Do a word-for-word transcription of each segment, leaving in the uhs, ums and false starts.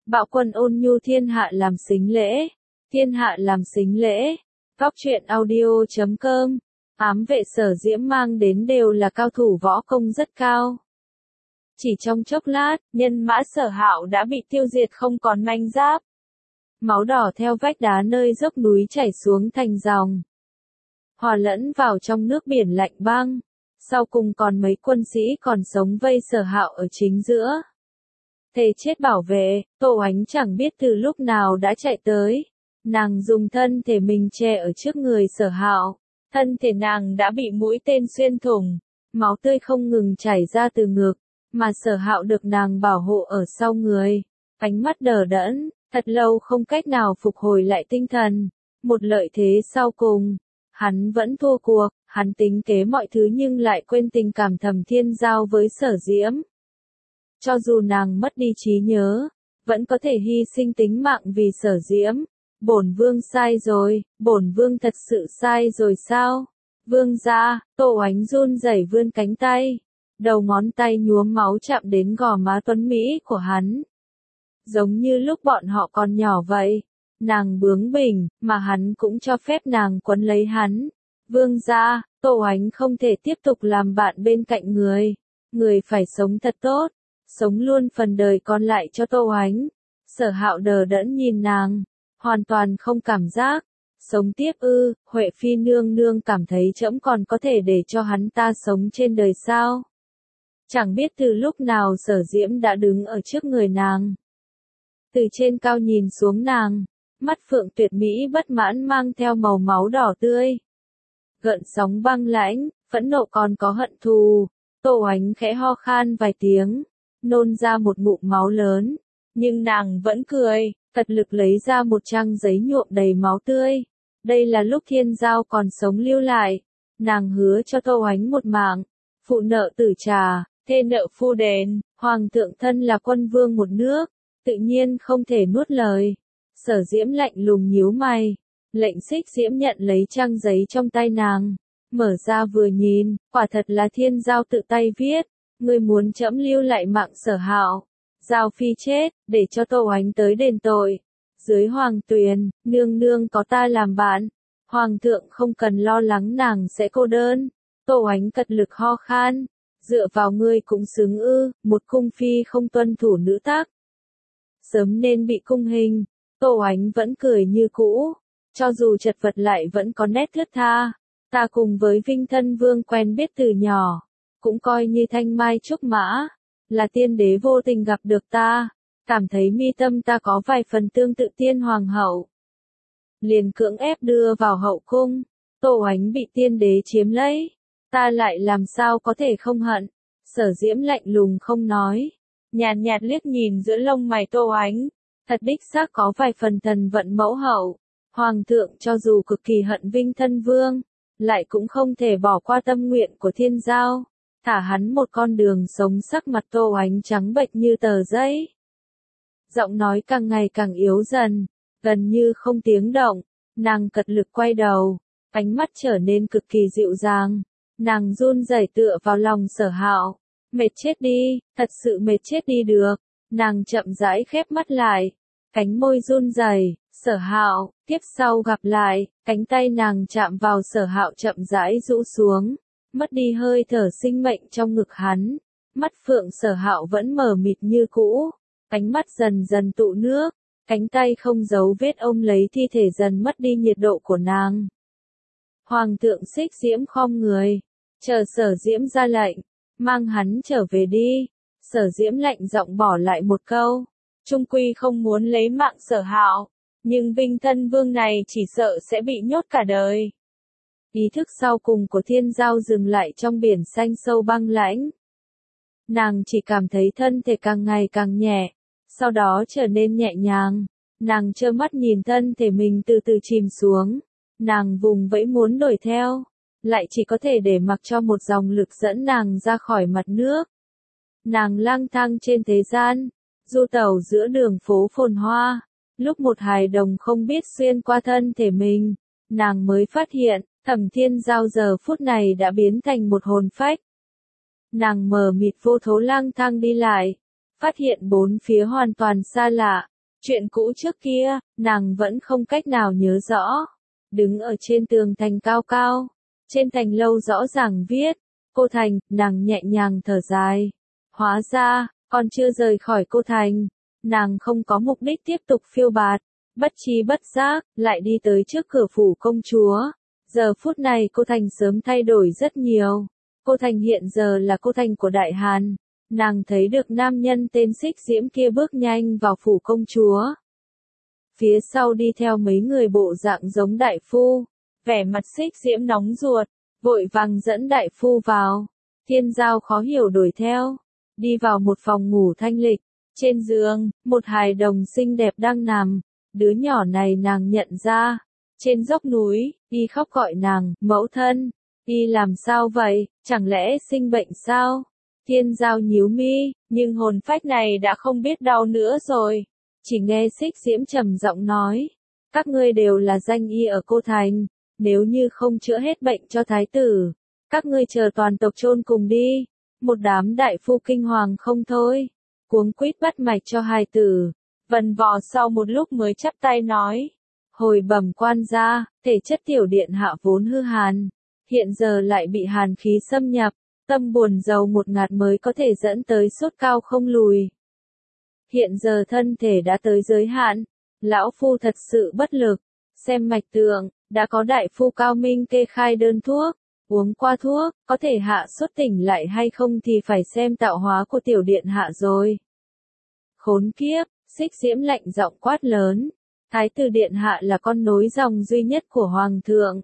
Bạo quân ôn nhu thiên hạ làm sính lễ, thiên hạ làm sính lễ. Góc truyện audio chấm com. Ám vệ Sở Diễm mang đến đều là cao thủ võ công rất cao. Chỉ trong chốc lát, nhân mã Sở Hạo đã bị tiêu diệt không còn manh giáp. Máu đỏ theo vách đá nơi dốc núi chảy xuống thành dòng, hòa lẫn vào trong nước biển lạnh băng. Sau cùng còn mấy quân sĩ còn sống vây Sở Hạo ở chính giữa. Thề chết bảo vệ, Tô Ánh chẳng biết từ lúc nào đã chạy tới. Nàng dùng thân thể mình che ở trước người Sở Hạo. Thân thể nàng đã bị mũi tên xuyên thủng, máu tươi không ngừng chảy ra từ ngực, mà Sở Hạo được nàng bảo hộ ở sau người. Ánh mắt đờ đẫn, thật lâu không cách nào phục hồi lại tinh thần. Một lợi thế sau cùng, hắn vẫn thua cuộc, hắn tính kế mọi thứ nhưng lại quên tình cảm thầm thiên giao với Sở Diễm. Cho dù nàng mất đi trí nhớ, vẫn có thể hy sinh tính mạng vì Sở Diễm. Bổn vương sai rồi, bổn vương thật sự sai rồi sao? Vương gia, Tô Ánh run rẩy vươn cánh tay, đầu ngón tay nhuốm máu chạm đến gò má tuấn mỹ của hắn. Giống như lúc bọn họ còn nhỏ vậy, nàng bướng bỉnh, mà hắn cũng cho phép nàng quấn lấy hắn. Vương gia, Tô Ánh không thể tiếp tục làm bạn bên cạnh người, người phải sống thật tốt, sống luôn phần đời còn lại cho Tô Ánh. Sở Hạo đờ đẫn nhìn nàng, hoàn toàn không cảm giác. Sống tiếp ư? Huệ Phi nương nương cảm thấy trẫm còn có thể để cho hắn ta sống trên đời sao? Chẳng biết từ lúc nào Sở Diễm đã đứng ở trước người nàng. Từ trên cao nhìn xuống nàng, mắt phượng tuyệt mỹ bất mãn mang theo màu máu đỏ tươi. Gợn sóng băng lãnh, phẫn nộ còn có hận thù. Tô Ánh khẽ ho khan vài tiếng, nôn ra một ngụm máu lớn, nhưng nàng vẫn cười, cật lực lấy ra một trang giấy nhuộm đầy máu tươi. Đây là lúc thiên giao còn sống lưu lại, nàng hứa cho Tô Ánh một mạng, phụ nợ tử trà, thê nợ phu đền, hoàng thượng thân là quân vương một nước, tự nhiên không thể nuốt lời. Sở Diễm lạnh lùng nhíu mày, lệnh Xích Diễm nhận lấy trang giấy trong tay nàng, mở ra vừa nhìn, quả thật là thiên giao tự tay viết. Ngươi muốn trẫm lưu lại mạng Sở Hạo, Giao Phi chết, để cho Tô Ánh tới đền tội. Dưới hoàng tuyền, nương nương có ta làm bạn, hoàng thượng không cần lo lắng nàng sẽ cô đơn. Tô Ánh cật lực ho khan, dựa vào ngươi cũng xứng ư? Một cung phi không tuân thủ nữ tắc, sớm nên bị cung hình. Tô Ánh vẫn cười như cũ, cho dù chật vật lại vẫn có nét thướt tha. Ta cùng với Vinh Thân Vương quen biết từ nhỏ, cũng coi như thanh mai trúc mã, là tiên đế vô tình gặp được ta, cảm thấy mi tâm ta có vài phần tương tự tiên hoàng hậu, liền cưỡng ép đưa vào hậu cung. Tô Ánh bị tiên đế chiếm lấy, ta lại làm sao có thể không hận? Sở Diễm lạnh lùng không nói, nhàn nhạt liếc nhìn giữa lông mày Tô Ánh, thật đích xác có vài phần thần vận mẫu hậu. Hoàng thượng cho dù cực kỳ hận Vinh Thân Vương, lại cũng không thể bỏ qua tâm nguyện của thiên giao, thả hắn một con đường sống. Sắc mặt Tô Ánh trắng bệch như tờ giấy, giọng nói càng ngày càng yếu dần, gần như không tiếng động. Nàng cật lực quay đầu, ánh mắt trở nên cực kỳ dịu dàng. Nàng run rẩy tựa vào lòng Sở Hạo, mệt chết đi, thật sự mệt chết đi được. Nàng chậm rãi khép mắt lại, cánh môi run rẩy. Sở Hạo, tiếp sau gặp lại. Cánh tay nàng chạm vào Sở Hạo chậm rãi rũ xuống, mất đi hơi thở sinh mệnh trong ngực hắn. Mắt phượng Sở Hạo vẫn mờ mịt như cũ, ánh mắt dần dần tụ nước, cánh tay không giấu vết ôm lấy thi thể dần mất đi nhiệt độ của nàng. Hoàng thượng Xích Diễm khom người, chờ Sở Diễm ra lệnh, mang hắn trở về đi. Sở Diễm lạnh giọng bỏ lại một câu, trung quy không muốn lấy mạng Sở Hạo, nhưng Vinh Thân Vương này chỉ sợ sẽ bị nhốt cả đời. Ý thức sau cùng của thiên giao dừng lại trong biển xanh sâu băng lãnh. Nàng chỉ cảm thấy thân thể càng ngày càng nhẹ, sau đó trở nên nhẹ nhàng. Nàng trơ mắt nhìn thân thể mình từ từ chìm xuống. Nàng vùng vẫy muốn đuổi theo, lại chỉ có thể để mặc cho một dòng lực dẫn nàng ra khỏi mặt nước. Nàng lang thang trên thế gian, du tẩu giữa đường phố phồn hoa. Lúc một hài đồng không biết xuyên qua thân thể mình, nàng mới phát hiện, Thẩm Thiên Giao giờ phút này đã biến thành một hồn phách. Nàng mờ mịt vô thố lang thang đi lại, phát hiện bốn phía hoàn toàn xa lạ, Chuyện cũ trước kia, nàng vẫn không cách nào nhớ rõ. Đứng ở trên tường thành cao cao, trên thành lâu rõ ràng viết, Cô Thành, nàng nhẹ nhàng thở dài. Hóa ra, còn chưa rời khỏi Cô Thành, nàng không có mục đích tiếp tục phiêu bạt, bất tri bất giác, lại đi tới trước cửa phủ công chúa. Giờ phút này Cô Thành sớm thay đổi rất nhiều. Cô Thành hiện giờ là Cô Thành của Đại Hàn. Nàng thấy được nam nhân tên Xích Diễm kia bước nhanh vào phủ công chúa. Phía sau đi theo mấy người bộ dạng giống đại phu. Vẻ mặt Xích Diễm nóng ruột, vội vàng dẫn đại phu vào. Thiên Giao khó hiểu đuổi theo. Đi vào một phòng ngủ thanh lịch. Trên giường, một hài đồng xinh đẹp đang nằm. Đứa nhỏ này nàng nhận ra. Trên dốc núi, y khóc gọi nàng, mẫu thân. Y làm sao vậy, chẳng lẽ sinh bệnh sao? Thiên Giao nhíu mi, nhưng hồn phách này đã không biết đau nữa rồi. Chỉ nghe Xích Diễm trầm giọng nói. Các ngươi đều là danh y ở Cô Thành. Nếu như không chữa hết bệnh cho thái tử, các ngươi chờ toàn tộc chôn cùng đi. Một đám đại phu kinh hoàng không thôi. Cuống quýt bắt mạch cho hài tử. Vần vò sau một lúc mới chắp tay nói. Hồi bẩm quan gia, thể chất tiểu điện hạ vốn hư hàn. Hiện giờ lại bị hàn khí xâm nhập. Tâm buồn rầu một ngạt mới có thể dẫn tới sốt cao không lùi. Hiện giờ thân thể đã tới giới hạn. Lão phu thật sự bất lực. Xem mạch tượng, đã có đại phu cao minh kê khai đơn thuốc. Uống qua thuốc, có thể hạ sốt tỉnh lại hay không thì phải xem tạo hóa của tiểu điện hạ rồi. Khốn kiếp, Xích Diễm lạnh giọng quát lớn. Thái tử điện hạ là con nối dòng duy nhất của hoàng thượng.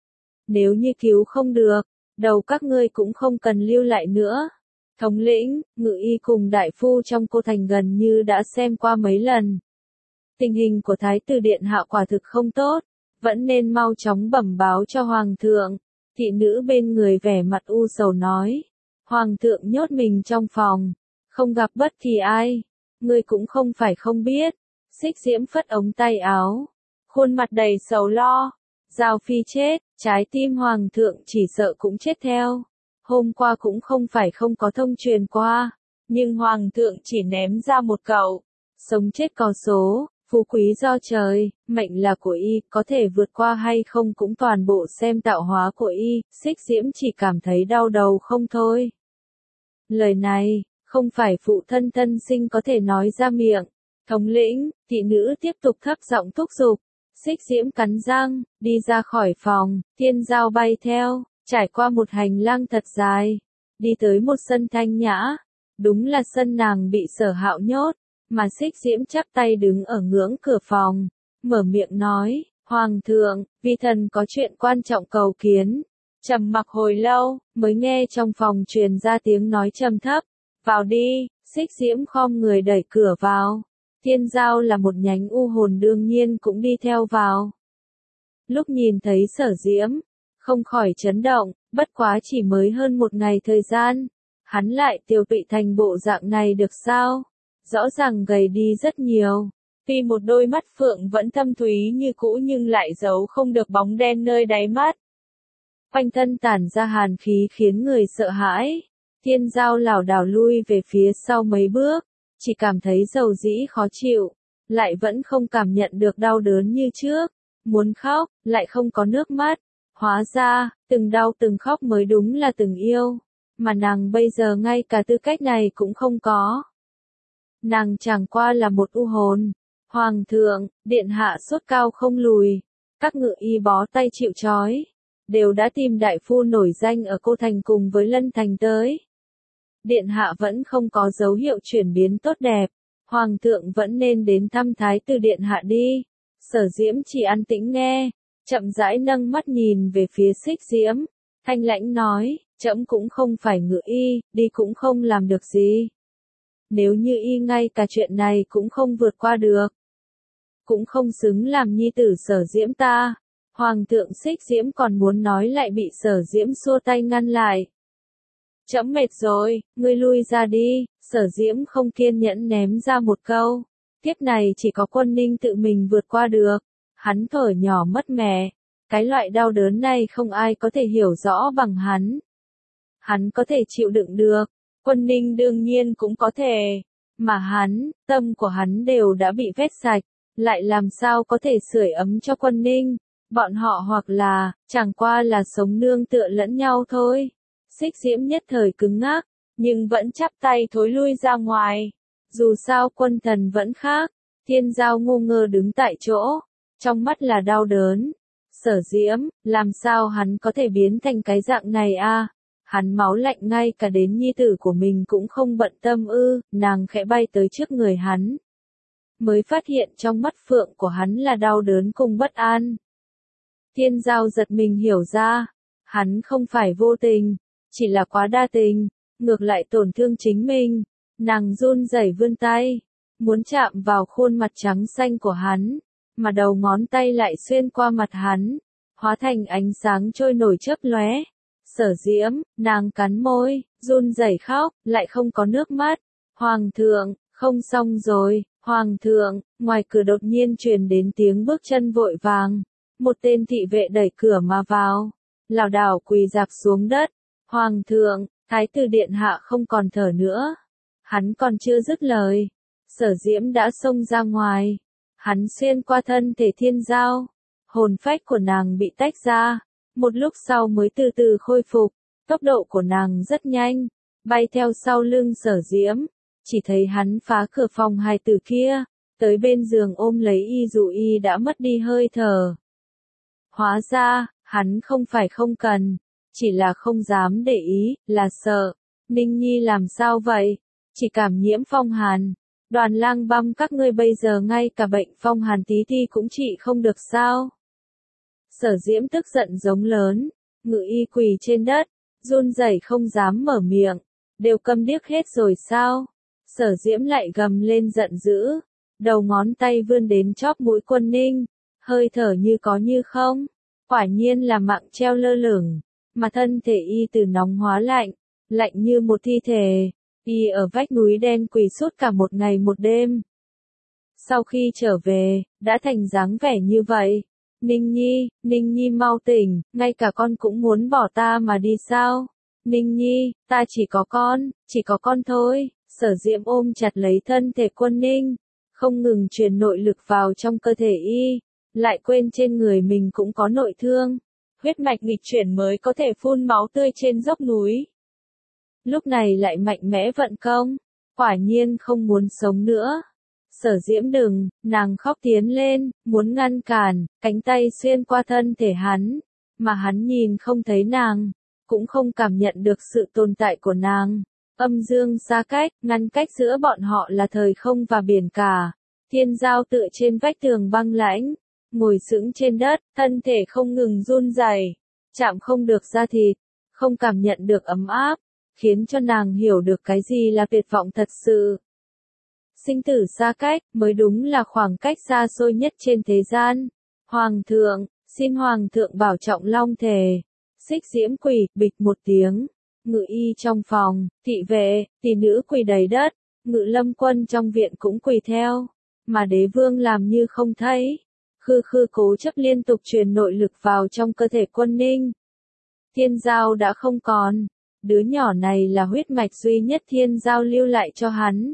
Nếu như cứu không được, đầu các ngươi cũng không cần lưu lại nữa. Thống lĩnh, ngự y cùng đại phu trong Cô Thành gần như đã xem qua mấy lần. Tình hình của thái tử điện hạ quả thực không tốt, vẫn nên mau chóng bẩm báo cho hoàng thượng. Thị nữ bên người vẻ mặt u sầu nói. Hoàng thượng nhốt mình trong phòng, không gặp bất kỳ ai. Ngươi cũng không phải không biết. Xích Diễm phất ống tay áo, khuôn mặt đầy sầu lo. Giao Phi chết, trái tim hoàng thượng chỉ sợ cũng chết theo. Hôm qua cũng không phải không có thông truyền qua, nhưng hoàng thượng chỉ ném ra một câu. Sống chết có số, phú quý do trời, mệnh là của y, có thể vượt qua hay không cũng toàn bộ xem tạo hóa của y. Xích Diễm chỉ cảm thấy đau đầu không thôi. Lời này, không phải phụ thân thân sinh có thể nói ra miệng. Thống lĩnh, thị nữ tiếp tục thấp giọng thúc giục. Xích Diễm cắn răng, đi ra khỏi phòng. Thiên Giao bay theo, trải qua một hành lang thật dài, đi tới một sân thanh nhã. Đúng là sân nàng bị Sở Hạo nhốt, mà Xích Diễm chắp tay đứng ở ngưỡng cửa phòng, mở miệng nói, Hoàng thượng, vi thần có chuyện quan trọng cầu kiến. Trầm mặc hồi lâu, mới nghe trong phòng truyền ra tiếng nói trầm thấp, vào đi. Xích Diễm khom người đẩy cửa vào. Thiên Giao là một nhánh u hồn đương nhiên cũng đi theo vào. Lúc nhìn thấy Sở Diễm, không khỏi chấn động, bất quá chỉ mới hơn một ngày thời gian, hắn lại tiêu tụy thành bộ dạng này được sao? Rõ ràng gầy đi rất nhiều. Tuy một đôi mắt phượng vẫn thâm thúy như cũ nhưng lại giấu không được bóng đen nơi đáy mắt. Quanh thân tản ra hàn khí khiến người sợ hãi. Thiên Giao lảo đảo lui về phía sau mấy bước, chỉ cảm thấy dầu dĩ khó chịu, lại vẫn không cảm nhận được đau đớn như trước. Muốn khóc, lại không có nước mắt. Hóa ra, từng đau từng khóc mới đúng là từng yêu. Mà nàng bây giờ ngay cả tư cách này cũng không có. Nàng chẳng qua là một u hồn. Hoàng thượng, điện hạ sốt cao không lùi. Các ngự y bó tay chịu trói. Đều đã tìm đại phu nổi danh ở Cô Thành cùng với Lân Thành tới. Điện hạ vẫn không có dấu hiệu chuyển biến tốt đẹp. Hoàng thượng vẫn nên đến thăm thái tử điện hạ đi. Sở Diễm chỉ an tĩnh nghe, chậm rãi nâng mắt nhìn về phía Xích Diễm. Thanh lãnh nói, trẫm cũng không phải ngự y, đi cũng không làm được gì. Nếu như y ngay cả chuyện này cũng không vượt qua được, cũng không xứng làm nhi tử Sở Diễm ta. Hoàng thượng Xích Diễm còn muốn nói lại bị Sở Diễm xua tay ngăn lại. Trẫm mệt rồi, ngươi lui ra đi. Sở Diễm không kiên nhẫn ném ra một câu. Tiếp này chỉ có Quân Ninh tự mình vượt qua được. Hắn thở nhỏ mất mẹ. Cái loại đau đớn này không ai có thể hiểu rõ bằng hắn. Hắn có thể chịu đựng được. Quân Ninh đương nhiên cũng có thể. Mà hắn, tâm của hắn đều đã bị vét sạch, lại làm sao có thể sưởi ấm cho Quân Ninh, bọn họ hoặc là, chẳng qua là sống nương tựa lẫn nhau thôi. Xích Diễm nhất thời cứng ngắc, nhưng vẫn chắp tay thối lui ra ngoài. Dù sao Quân Thần vẫn khác, Thiên Giao ngu ngơ đứng tại chỗ, trong mắt là đau đớn. Sở Diễm, làm sao hắn có thể biến thành cái dạng này a? Hắn máu lạnh ngay cả đến nhi tử của mình cũng không bận tâm ư, nàng khẽ bay tới trước người hắn. Mới phát hiện trong mắt phượng của hắn là đau đớn cùng bất an. Thiên Giao giật mình hiểu ra, hắn không phải vô tình, chỉ là quá đa tình, ngược lại tổn thương chính mình. Nàng run rẩy vươn tay, muốn chạm vào khuôn mặt trắng xanh của hắn, mà đầu ngón tay lại xuyên qua mặt hắn, hóa thành ánh sáng trôi nổi chớp lóe. Sở Diễm, nàng cắn môi, run rẩy khóc, lại không có nước mắt. Hoàng thượng, không xong rồi, Hoàng thượng, ngoài cửa đột nhiên truyền đến tiếng bước chân vội vàng. Một tên thị vệ đẩy cửa mà vào, lảo đảo quỳ dạp xuống đất. Hoàng thượng, Thái tử điện hạ không còn thở nữa. Hắn còn chưa dứt lời, Sở Diễm đã xông ra ngoài. Hắn xuyên qua thân thể Thiên Giao, hồn phách của nàng bị tách ra, một lúc sau mới từ từ khôi phục. Tốc độ của nàng rất nhanh, bay theo sau lưng Sở Diễm, chỉ thấy hắn phá cửa phòng hài tử kia, tới bên giường ôm lấy y dù y đã mất đi hơi thở. Hóa ra, hắn không phải không cần, chỉ là không dám để ý, là sợ. Ninh Nhi làm sao vậy? Chỉ cảm nhiễm phong hàn. Đoàn Lang Băm các ngươi bây giờ ngay cả bệnh phong hàn tí ti cũng trị không được sao? Sở Diễm tức giận giống lớn, ngự y quỳ trên đất, run rẩy không dám mở miệng, đều câm điếc hết rồi sao? Sở Diễm lại gầm lên giận dữ, đầu ngón tay vươn đến chóp mũi Quân Ninh, hơi thở như có như không, quả nhiên là mạng treo lơ lửng, mà thân thể y từ nóng hóa lạnh, lạnh như một thi thể. Y ở vách núi đen quỳ suốt cả một ngày một đêm. Sau khi trở về, đã thành dáng vẻ như vậy. Ninh Nhi, Ninh Nhi mau tỉnh, ngay cả con cũng muốn bỏ ta mà đi sao? Ninh Nhi, ta chỉ có con, chỉ có con thôi. Sở Diễm ôm chặt lấy thân thể Quân Ninh, không ngừng truyền nội lực vào trong cơ thể y, lại quên trên người mình cũng có nội thương. Huyết mạch nghịch chuyển mới có thể phun máu tươi trên dốc núi. Lúc này lại mạnh mẽ vận công, quả nhiên không muốn sống nữa. Sở Diễm đừng, nàng khóc tiến lên, muốn ngăn cản, cánh tay xuyên qua thân thể hắn, mà hắn nhìn không thấy nàng, cũng không cảm nhận được sự tồn tại của nàng. Âm dương xa cách, ngăn cách giữa bọn họ là thời không và biển cả. Thiên Giao tựa trên vách tường băng lãnh, ngồi sững trên đất, thân thể không ngừng run rẩy, chạm không được da thịt, không cảm nhận được ấm áp, khiến cho nàng hiểu được cái gì là tuyệt vọng thật sự. Sinh tử xa cách, mới đúng là khoảng cách xa xôi nhất trên thế gian. Hoàng thượng, xin Hoàng thượng bảo trọng long thể. Xích Diễm quỳ, bịch một tiếng. Ngự y trong phòng, thị vệ, tỷ nữ quỳ đầy đất. Ngự lâm quân trong viện cũng quỳ theo. Mà đế vương làm như không thấy. Khư khư cố chấp liên tục truyền nội lực vào trong cơ thể Quân Ninh. Thiên Giao đã không còn. Đứa nhỏ này là huyết mạch duy nhất Thiên Giao lưu lại cho hắn.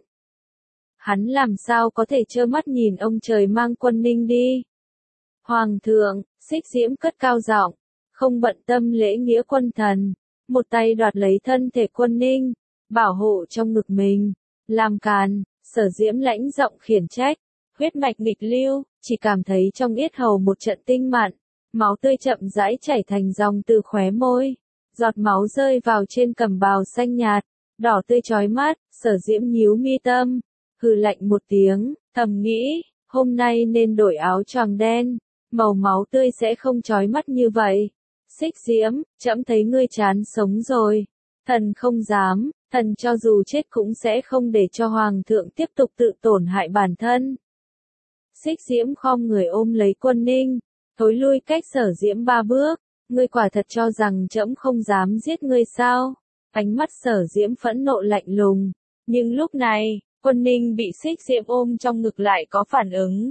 Hắn làm sao có thể trơ mắt nhìn ông trời mang Quân Ninh đi. Hoàng thượng, Xích Diễm cất cao giọng, không bận tâm lễ nghĩa quân thần, một tay đoạt lấy thân thể Quân Ninh, bảo hộ trong ngực mình, làm càn. Sở Diễm lãnh giọng khiển trách, huyết mạch nghịch lưu, chỉ cảm thấy trong yết hầu một trận tinh mặn, máu tươi chậm rãi chảy thành dòng từ khóe môi, giọt máu rơi vào trên cẩm bào xanh nhạt, đỏ tươi chói mắt. Sở Diễm nhíu mi tâm, hừ lạnh một tiếng, thầm nghĩ, hôm nay nên đổi áo choàng đen, màu máu tươi sẽ không chói mắt như vậy. Xích Diễm, trẫm thấy ngươi chán sống rồi. Thần không dám, thần cho dù chết cũng sẽ không để cho Hoàng thượng tiếp tục tự tổn hại bản thân. Xích Diễm khom người ôm lấy Quân Ninh, thối lui cách Sở Diễm ba bước. Ngươi quả thật cho rằng trẫm không dám giết ngươi sao? Ánh mắt Sở Diễm phẫn nộ lạnh lùng. Nhưng lúc này, Quân Ninh bị Xích Diễm ôm trong ngực lại có phản ứng.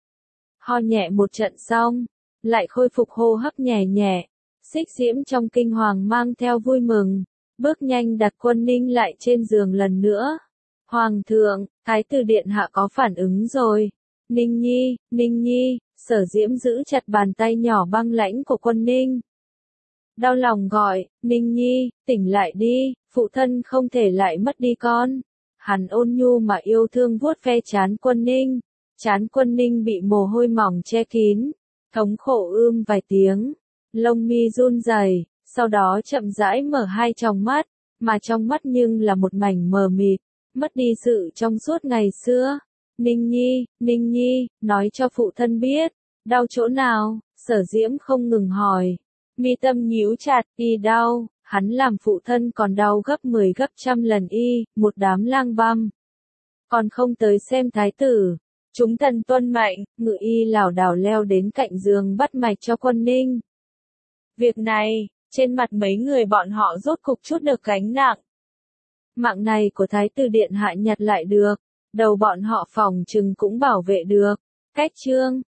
Ho nhẹ một trận xong, lại khôi phục hô hấp nhẹ nhẹ. Xích Diễm trong kinh hoàng mang theo vui mừng, bước nhanh đặt Quân Ninh lại trên giường lần nữa. Hoàng thượng, Thái tử điện hạ có phản ứng rồi. Ninh Nhi, Ninh Nhi, Sở Diễm giữ chặt bàn tay nhỏ băng lãnh của Quân Ninh. Đau lòng gọi, Ninh Nhi, tỉnh lại đi, phụ thân không thể lại mất đi con. Hắn ôn nhu mà yêu thương vuốt ve trán Quân Ninh. Trán Quân Ninh bị mồ hôi mỏng che kín, thống khổ ưm vài tiếng, lông mi run rẩy, sau đó chậm rãi mở hai tròng mắt, mà trong mắt nhưng là một mảnh mờ mịt, mất đi sự trong suốt ngày xưa. Ninh Nhi, Ninh Nhi, nói cho phụ thân biết, đau chỗ nào? Sở Diễm không ngừng hỏi. Mi tâm nhíu chặt, y đau, hắn làm phụ thân còn đau gấp mười gấp trăm lần y, một đám lang băm. Còn không tới xem thái tử. Chúng thần tuân mệnh, ngự y lảo đảo leo đến cạnh giường bắt mạch cho Quân Ninh. Việc này, trên mặt mấy người bọn họ rốt cục chút được gánh nặng. Mạng này của Thái tử điện hạ nhặt lại được, đầu bọn họ phòng chừng cũng bảo vệ được. Cách chương